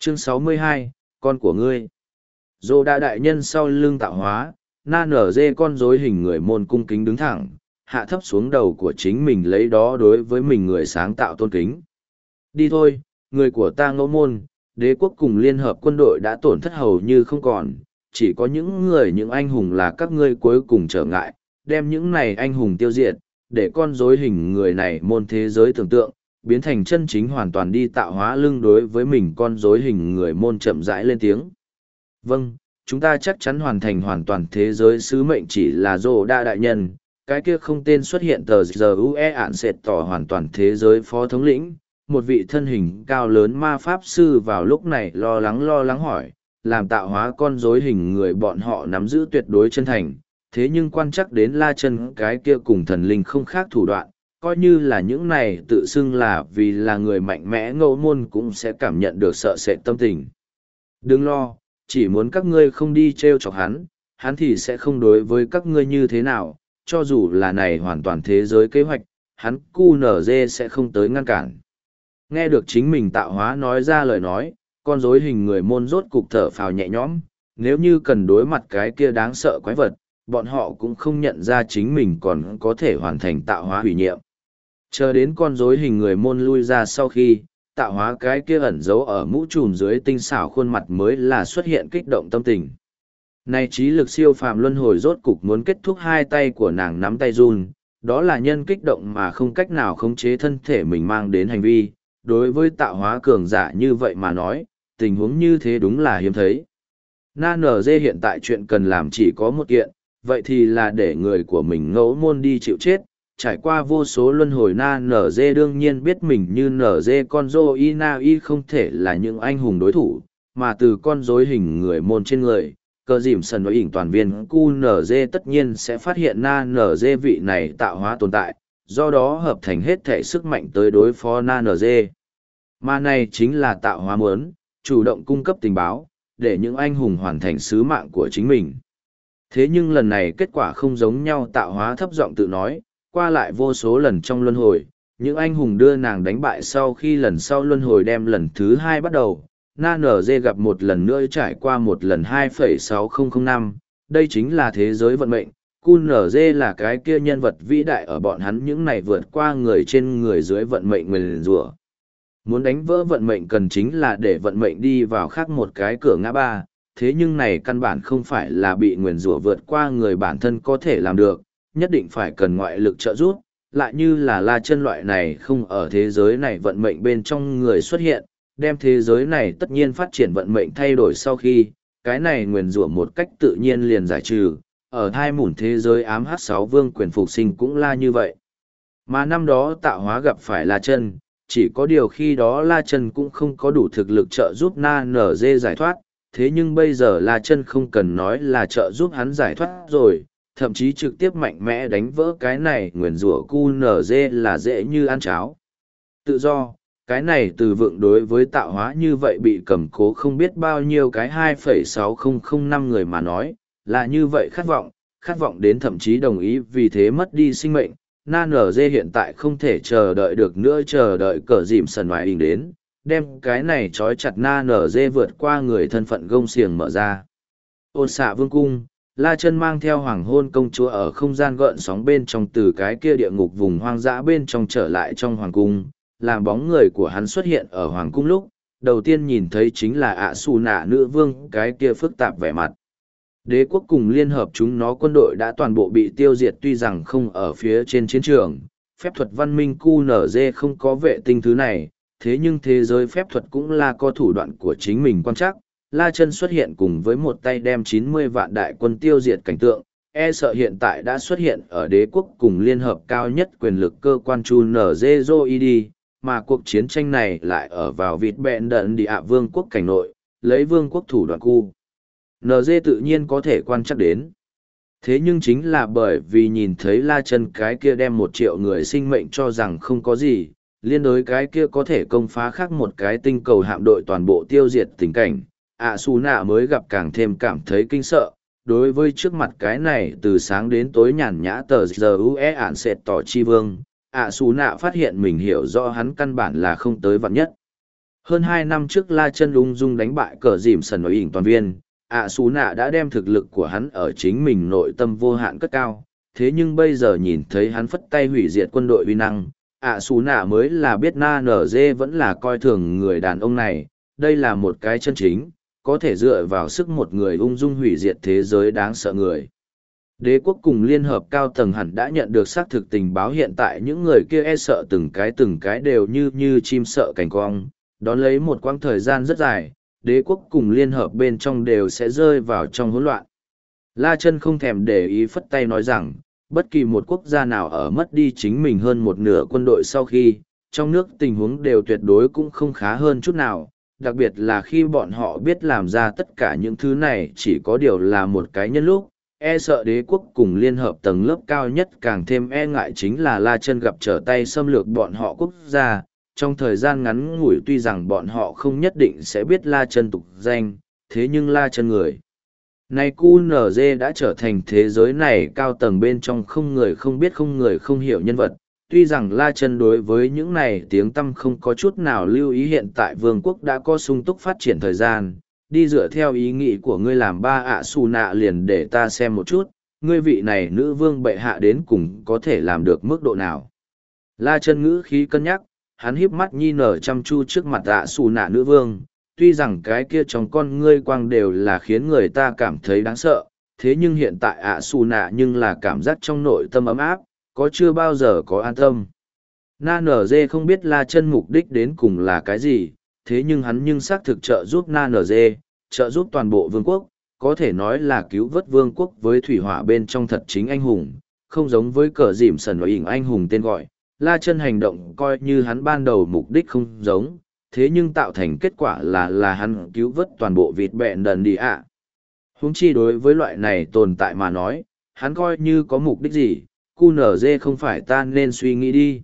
Chương 62, con của ngươi. Dô đa đại nhân sau lưng tạo hóa, na nở dê con rối hình người môn cung kính đứng thẳng, hạ thấp xuống đầu của chính mình lấy đó đối với mình người sáng tạo tôn kính. Đi thôi, người của ta ngẫu môn, đế quốc cùng liên hợp quân đội đã tổn thất hầu như không còn, chỉ có những anh hùng là các ngươi cuối cùng trở ngại, đem những này anh hùng tiêu diệt, để con rối hình người này môn thế giới tưởng tượng, biến thành chân chính hoàn toàn đi tạo hóa lưng đối với mình con rối hình người môn chậm rãi lên tiếng. Vâng, chúng ta chắc chắn hoàn thành hoàn toàn thế giới sứ mệnh chỉ là Dô đa đại nhân, cái kia không tên xuất hiện tờ giờ UE ạn sệt tỏ hoàn toàn thế giới phó thống lĩnh, một vị thân hình cao lớn ma pháp sư vào lúc này lo lắng hỏi, làm tạo hóa con rối hình người bọn họ nắm giữ tuyệt đối chân thành, thế nhưng quan chắc đến La Chân cái kia cùng thần linh không khác thủ đoạn, coi như là những này tự xưng là vì là người mạnh mẽ ngẫu môn cũng sẽ cảm nhận được sợ sệt tâm tình. Đừng lo, chỉ muốn các ngươi không đi trêu chọc hắn thì sẽ không đối với các ngươi như thế nào, cho dù là này hoàn toàn thế giới kế hoạch, hắn QNZ sẽ không tới ngăn cản. Nghe được chính mình tạo hóa nói ra lời nói, con rối hình người môn rốt cục thở phào nhẹ nhõm, nếu như cần đối mặt cái kia đáng sợ quái vật, bọn họ cũng không nhận ra chính mình còn có thể hoàn thành tạo hóa hủy nhiệm. Chờ đến con rối hình người môn lui ra sau khi, tạo hóa cái kia ẩn giấu ở mũ trùm dưới tinh xảo khuôn mặt mới là xuất hiện kích động tâm tình. Nay trí lực siêu phàm luân hồi rốt cục muốn kết thúc hai tay của nàng nắm tay run, đó là nhân kích động mà không cách nào khống chế thân thể mình mang đến hành vi. Đối với tạo hóa cường giả như vậy mà nói, tình huống như thế đúng là hiếm thấy. Na nở dê hiện tại chuyện cần làm chỉ có một kiện, vậy thì là để người của mình ngẫu môn đi chịu chết. Trải qua vô số luân hồi na nở dê đương nhiên biết mình như nở dê con rô y na y không thể là những anh hùng đối thủ, mà từ con rối hình người môn trên người, cờ dìm sần đối ỉnh toàn viên cu nở dê tất nhiên sẽ phát hiện na nở dê vị này tạo hóa tồn tại, do đó hợp thành hết thể sức mạnh tới đối phó na nở dê. Mà này chính là tạo hóa muốn, chủ động cung cấp tình báo, để những anh hùng hoàn thành sứ mạng của chính mình. Thế nhưng lần này kết quả không giống nhau, tạo hóa thấp giọng tự nói, qua lại vô số lần trong luân hồi, những anh hùng đưa nàng đánh bại sau khi lần sau luân hồi đem lần thứ 2 bắt đầu, na nở dê gặp một lần nữa trải qua một lần 2,6005, đây chính là thế giới vận mệnh. QNZ là cái kia nhân vật vĩ đại ở bọn hắn những này vượt qua người trên người dưới vận mệnh nguyền rủa. Muốn đánh vỡ vận mệnh cần chính là để vận mệnh đi vào khác một cái cửa ngã ba, thế nhưng này căn bản không phải là bị nguyền rủa vượt qua người bản thân có thể làm được, nhất định phải cần ngoại lực trợ giúp, lại như là La Chân loại này không ở thế giới này vận mệnh bên trong người xuất hiện, đem thế giới này tất nhiên phát triển vận mệnh thay đổi sau khi, cái này nguyền rủa một cách tự nhiên liền giải trừ, ở hai mủn thế giới ám hắc 6 vương quyền phục sinh cũng là như vậy. Mà năm đó tạo hóa gặp phải La Chân, chỉ có điều khi đó La Chân cũng không có đủ thực lực trợ giúp Na Nở Dê giải thoát, thế nhưng bây giờ La Chân không cần nói là trợ giúp hắn giải thoát rồi, thậm chí trực tiếp mạnh mẽ đánh vỡ cái này nguyền rủa QNZ là dễ như ăn cháo. Tự do, cái này từ vựng đối với tạo hóa như vậy bị cầm cố không biết bao nhiêu cái 2,6005 người mà nói, là như vậy khát vọng đến thậm chí đồng ý vì thế mất đi sinh mệnh. Na nở dê hiện tại không thể chờ đợi được nữa, chờ đợi cờ dìm sần ngoài hình đến, đem cái này trói chặt na nở dê vượt qua người thân phận gông xiềng mở ra. Ôn xạ vương cung, La Chân mang theo hoàng hôn công chúa ở không gian gợn sóng bên trong từ cái kia địa ngục vùng hoang dã bên trong trở lại trong hoàng cung, làm bóng người của hắn xuất hiện ở hoàng cung lúc, đầu tiên nhìn thấy chính là ạ xù nạ nữ vương cái kia phức tạp vẻ mặt. Đế quốc cùng liên hợp chúng nó quân đội đã toàn bộ bị tiêu diệt, tuy rằng không ở phía trên chiến trường, phép thuật văn minh QNZ không có vệ tinh thứ này, thế nhưng thế giới phép thuật cũng là có thủ đoạn của chính mình quan trắc. La Chân xuất hiện cùng với một tay đem 90 vạn đại quân tiêu diệt cảnh tượng, e sợ hiện tại đã xuất hiện ở đế quốc cùng liên hợp cao nhất quyền lực cơ quan QNZ, mà cuộc chiến tranh này lại ở vào vịt bẹn đận địa vương quốc cảnh nội, lấy vương quốc thủ đoạn cu. NG tự nhiên có thể quan chắc đến. Thế nhưng chính là bởi vì nhìn thấy La Chân cái kia đem 1 triệu người sinh mệnh cho rằng không có gì, liên đối cái kia có thể công phá khác một cái tinh cầu hạm đội toàn bộ tiêu diệt tình cảnh, ạ xù nạ mới gặp càng thêm cảm thấy kinh sợ. Đối với trước mặt cái này từ sáng đến tối nhàn nhã tờ giờ UE ản sệt tỏ chi vương, ạ xù nạ phát hiện mình hiểu rõ hắn căn bản là không tới vạn nhất. Hơn 2 năm trước La Chân ung dung đánh bại cờ dìm sần ở ỉn toàn viên, ạ xù nạ đã đem thực lực của hắn ở chính mình nội tâm vô hạn cất cao, thế nhưng bây giờ nhìn thấy hắn phất tay hủy diệt quân đội uy năng, ạ xù nạ mới là biết na nở dê vẫn là coi thường người đàn ông này, đây là một cái chân chính, có thể dựa vào sức một người ung dung hủy diệt thế giới đáng sợ người. Đế quốc cùng liên hợp cao tầng hẳn đã nhận được xác thực tình báo hiện tại những người kia e sợ từng cái đều như chim sợ cành cong, đón lấy một quãng thời gian rất dài, đế quốc cùng liên hợp bên trong đều sẽ rơi vào trong hỗn loạn. La Chân không thèm để ý phất tay nói rằng, bất kỳ một quốc gia nào ở mất đi chính mình hơn một nửa quân đội sau khi, trong nước tình huống đều tuyệt đối cũng không khá hơn chút nào, đặc biệt là khi bọn họ biết làm ra tất cả những thứ này chỉ có điều là một cái nhân lúc, e sợ đế quốc cùng liên hợp tầng lớp cao nhất càng thêm e ngại chính là La Chân gặp trở tay xâm lược bọn họ quốc gia. Trong thời gian ngắn ngủi tuy rằng bọn họ không nhất định sẽ biết La Chân tục danh, thế nhưng La Chân người này QNZ đã trở thành thế giới này cao tầng bên trong không người không biết không người không hiểu nhân vật. Tuy rằng La Chân đối với những này tiếng tăm không có chút nào lưu ý hiện tại vương quốc đã có sung túc phát triển thời gian, đi dựa theo ý nghĩ của ngươi làm ba ạ xù nạ liền để ta xem một chút, ngươi vị này nữ vương bệ hạ đến cùng có thể làm được mức độ nào. La Chân ngữ khí cân nhắc, hắn híp mắt nhi nở chăm chu trước mặt ạ xù nạ nữ vương, tuy rằng cái kia trong con ngươi quang đều là khiến người ta cảm thấy đáng sợ, thế nhưng hiện tại ạ xù nạ nhưng là cảm giác trong nội tâm ấm áp, có chưa bao giờ có an tâm. Na nở dê không biết La Chân mục đích đến cùng là cái gì, thế nhưng hắn nhưng xác thực trợ giúp Na nở dê, trợ giúp toàn bộ vương quốc, có thể nói là cứu vớt vương quốc với thủy hỏa bên trong thật chính anh hùng, không giống với cờ dìm sần và ỉn anh hùng tên gọi. La Chân hành động coi như hắn ban đầu mục đích không giống, thế nhưng tạo thành kết quả là hắn cứu vớt toàn bộ vịt bẹn đần đi ạ. Huống chi đối với loại này tồn tại mà nói, hắn coi như có mục đích gì, QNZ không phải ta nên suy nghĩ đi.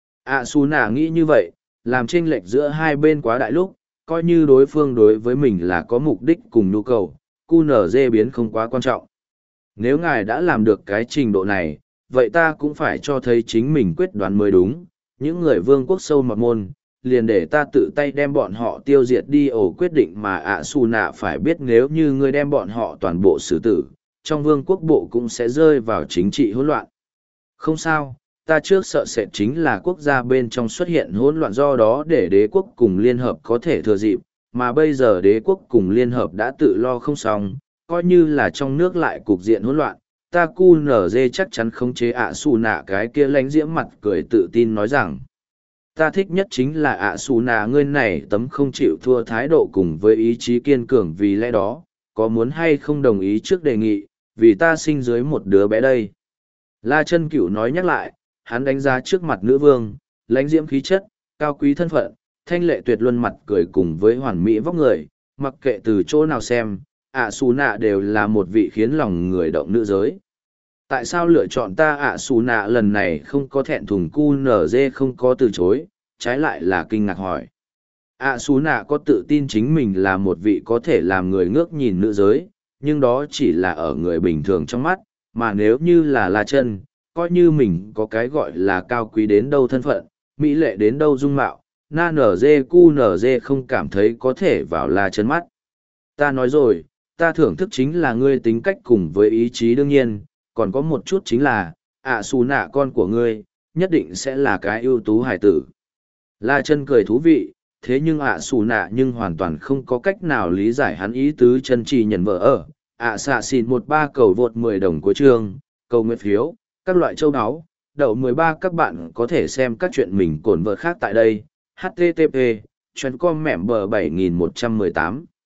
Su nả nghĩ như vậy, làm chênh lệch giữa hai bên quá đại lúc, coi như đối phương đối với mình là có mục đích cùng nhu cầu, QNZ biến không quá quan trọng. Nếu ngài đã làm được cái trình độ này, vậy ta cũng phải cho thấy chính mình quyết đoán mới đúng. Những người vương quốc sâu mọt môn, liền để ta tự tay đem bọn họ tiêu diệt đi ổ quyết định mà Su nạ phải biết nếu như ngươi đem bọn họ toàn bộ xử tử, trong vương quốc bộ cũng sẽ rơi vào chính trị hỗn loạn. Không sao, ta trước sợ sẽ chính là quốc gia bên trong xuất hiện hỗn loạn do đó để đế quốc cùng liên hợp có thể thừa dịp, mà bây giờ đế quốc cùng liên hợp đã tự lo không xong, coi như là trong nước lại cục diện hỗn loạn, ta QNZ chắc chắn khống chế Su nạ cái kia lánh diễm mặt cười tự tin nói rằng, ta thích nhất chính là Su nạ ngươi này tấm không chịu thua thái độ cùng với ý chí kiên cường vì lẽ đó, có muốn hay không đồng ý trước đề nghị, vì ta sinh dưới một đứa bé đây. La Chân Cửu nói nhắc lại, hắn đánh giá trước mặt nữ vương, lãnh diễm khí chất, cao quý thân phận, thanh lệ tuyệt luân mặt cười cùng với hoàn mỹ vóc người, mặc kệ từ chỗ nào xem, Su nạ đều là một vị khiến lòng người động nữ giới. Tại sao lựa chọn ta Su nạ lần này không có thẹn thùng QNZ không có từ chối, trái lại là kinh ngạc hỏi. Su nạ có tự tin chính mình là một vị có thể làm người ngước nhìn nữ giới, nhưng đó chỉ là ở người bình thường trong mắt, mà nếu như là La Chân, coi như mình có cái gọi là cao quý đến đâu thân phận, mỹ lệ đến đâu dung mạo, na nở dê cu nở dê không cảm thấy có thể vào La Chân mắt. Ta nói rồi, ta thưởng thức chính là ngươi tính cách cùng với ý chí đương nhiên, còn có một chút chính là, Su nạ con của ngươi, nhất định sẽ là cái ưu tú hải tử. La Chân cười thú vị, thế nhưng Su nạ nhưng hoàn toàn không có cách nào lý giải hắn ý tứ chân trì nhận vợ ở. Xạ xịn 13 cầu vượt 10 đồng của chương, cầu nguyện phiếu, các loại châu áo, đậu 13 các bạn có thể xem các chuyện mình cổn vợ khác tại đây. http://com mẻm bờ 7118